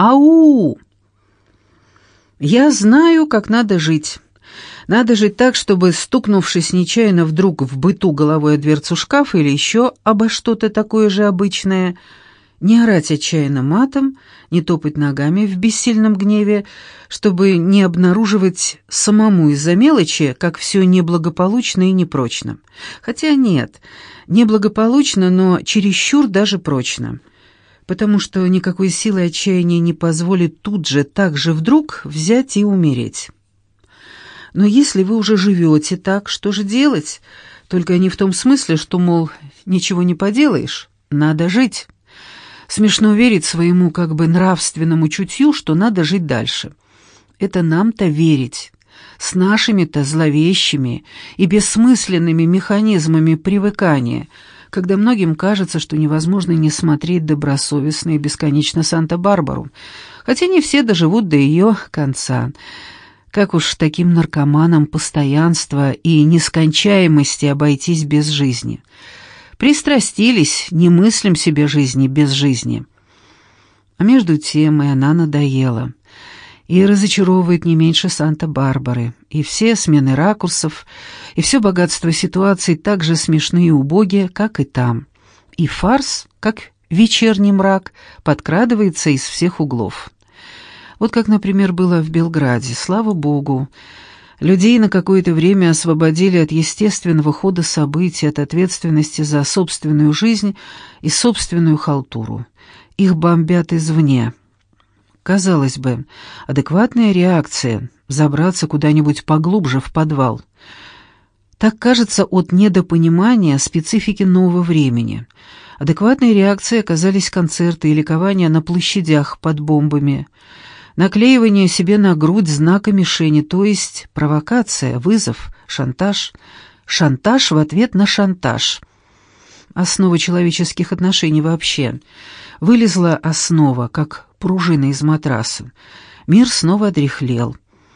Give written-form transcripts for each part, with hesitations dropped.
Ау! Я знаю, как надо жить. Надо жить так, чтобы, стукнувшись нечаянно вдруг в быту головой о дверцу шкафа или еще обо что-то такое же обычное, не орать отчаянно матом, не топать ногами в бессильном гневе, чтобы не обнаруживать самому из-за мелочи, как все неблагополучно и непрочно. Хотя нет, неблагополучно, но чересчур даже прочно. Потому что никакой силы отчаяния не позволит тут же, так же вдруг взять и умереть. Но если вы уже живете так, что же делать? Только не в том смысле, что, мол, ничего не поделаешь, надо жить. Смешно верить своему как бы нравственному чутью, что надо жить дальше. Это нам-то верить. С нашими-то зловещими и бессмысленными механизмами привыкания, когда многим кажется, что невозможно не смотреть добросовестно и бесконечно Санта-Барбару, хотя не все доживут до ее конца. Как уж таким наркоманам постоянства и нескончаемости обойтись без жизни? Пристрастились, не мыслим себе жизни без жизни. А между тем и она надоела. И разочаровывает не меньше Санта-Барбары. И все смены ракурсов, и все богатство ситуаций так же смешны и убоги, как и там. И фарс, как вечерний мрак, подкрадывается из всех углов. Вот как, например, было в Белграде. Слава Богу, людей на какое-то время освободили от естественного хода событий, от ответственности за собственную жизнь и собственную халтуру. Их бомбят извне. Казалось бы, адекватная реакция — забраться куда-нибудь поглубже в подвал. Так кажется от недопонимания специфики нового времени. Адекватной реакцией оказались концерты и ликования на площадях под бомбами, наклеивание себе на грудь знака мишени, то есть провокация, вызов, шантаж. Шантаж в ответ на шантаж. Основа человеческих отношений вообще. Вылезла основа, как пружина из матраса. Мир снова одряхлел.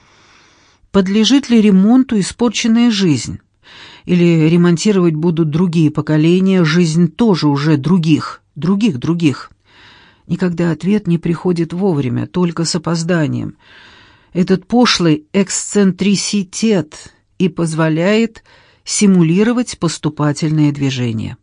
Подлежит ли ремонту испорченная жизнь? Или ремонтировать будут другие поколения, жизнь тоже уже других? Никогда ответ не приходит вовремя, только с опозданием. Этот пошлый эксцентриситет и позволяет симулировать поступательное движение.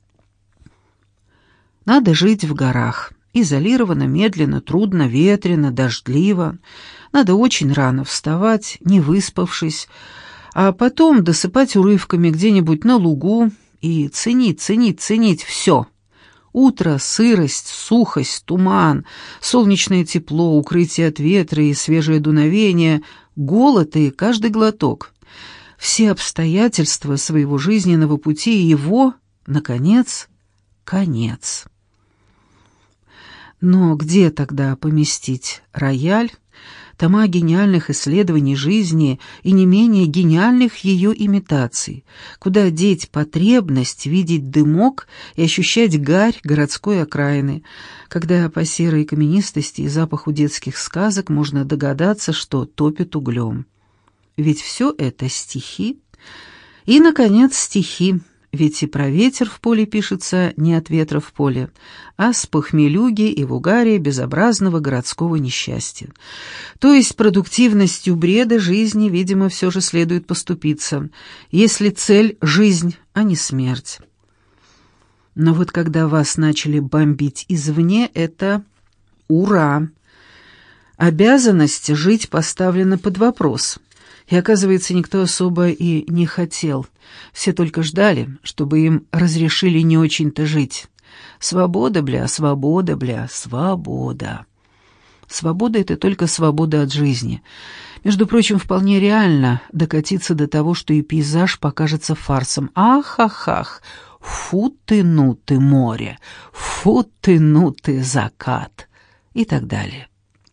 Надо жить в горах. Изолированно, медленно, трудно, ветрено, дождливо. Надо очень рано вставать, не выспавшись, а потом досыпать урывками где-нибудь на лугу и ценить все. Утро, сырость, сухость, туман, солнечное тепло, укрытие от ветра и свежее дуновение, голод и каждый глоток. Все обстоятельства своего жизненного пути и его, наконец, конец. Но где тогда поместить рояль, тома гениальных исследований жизни и не менее гениальных ее имитаций? Куда деть потребность видеть дымок и ощущать гарь городской окраины, когда по серой каменистости и запаху детских сказок можно догадаться, что топит углем? Ведь все это стихи. И, наконец, стихи. Ведь и про ветер в поле пишется не от ветра в поле, а с похмелюги и в угаре безобразного городского несчастья. То есть продуктивностью бреда жизни, видимо, все же следует поступиться, если цель — жизнь, а не смерть. Но вот когда вас начали бомбить извне, это ура! Обязанность жить поставлена под вопрос. И, оказывается, никто особо и не хотел. Все только ждали, чтобы им разрешили не очень-то жить. Свобода, свобода. Свобода — это только свобода от жизни. Между прочим, вполне реально докатиться до того, что и пейзаж покажется фарсом. Ах, фу ты, ну ты, море, фу ты, ну ты, закат и так далее.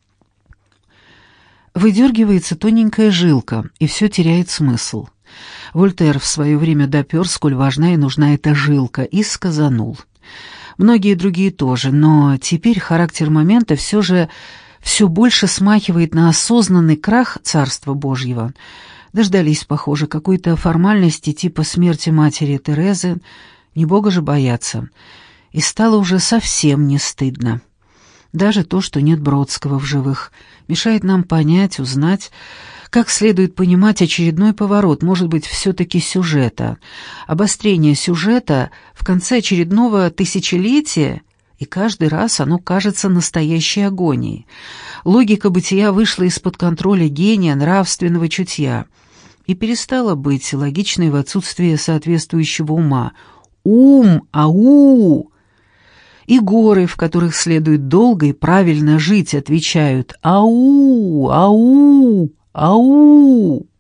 Выдергивается тоненькая жилка, и все теряет смысл. Вольтер в свое время допер, сколь важна и нужна эта жилка, и сказанул. Многие другие тоже, но теперь характер момента все же все больше смахивает на осознанный крах Царства Божьего. Дождались, похоже, какой-то формальности типа смерти матери Терезы, не Бога же бояться. И стало уже совсем не стыдно. Даже то, что нет Бродского в живых, мешает нам понять, узнать, как следует понимать очередной поворот, может быть, все-таки сюжета, обострение сюжета в конце очередного тысячелетия, и каждый раз оно кажется настоящей агонией. Логика бытия вышла из-под контроля гения, нравственного чутья и перестала быть логичной в отсутствии соответствующего ума. Ум, ау! И горы, в которых следует долго и правильно жить, отвечают «Ау! Ау! Ау!».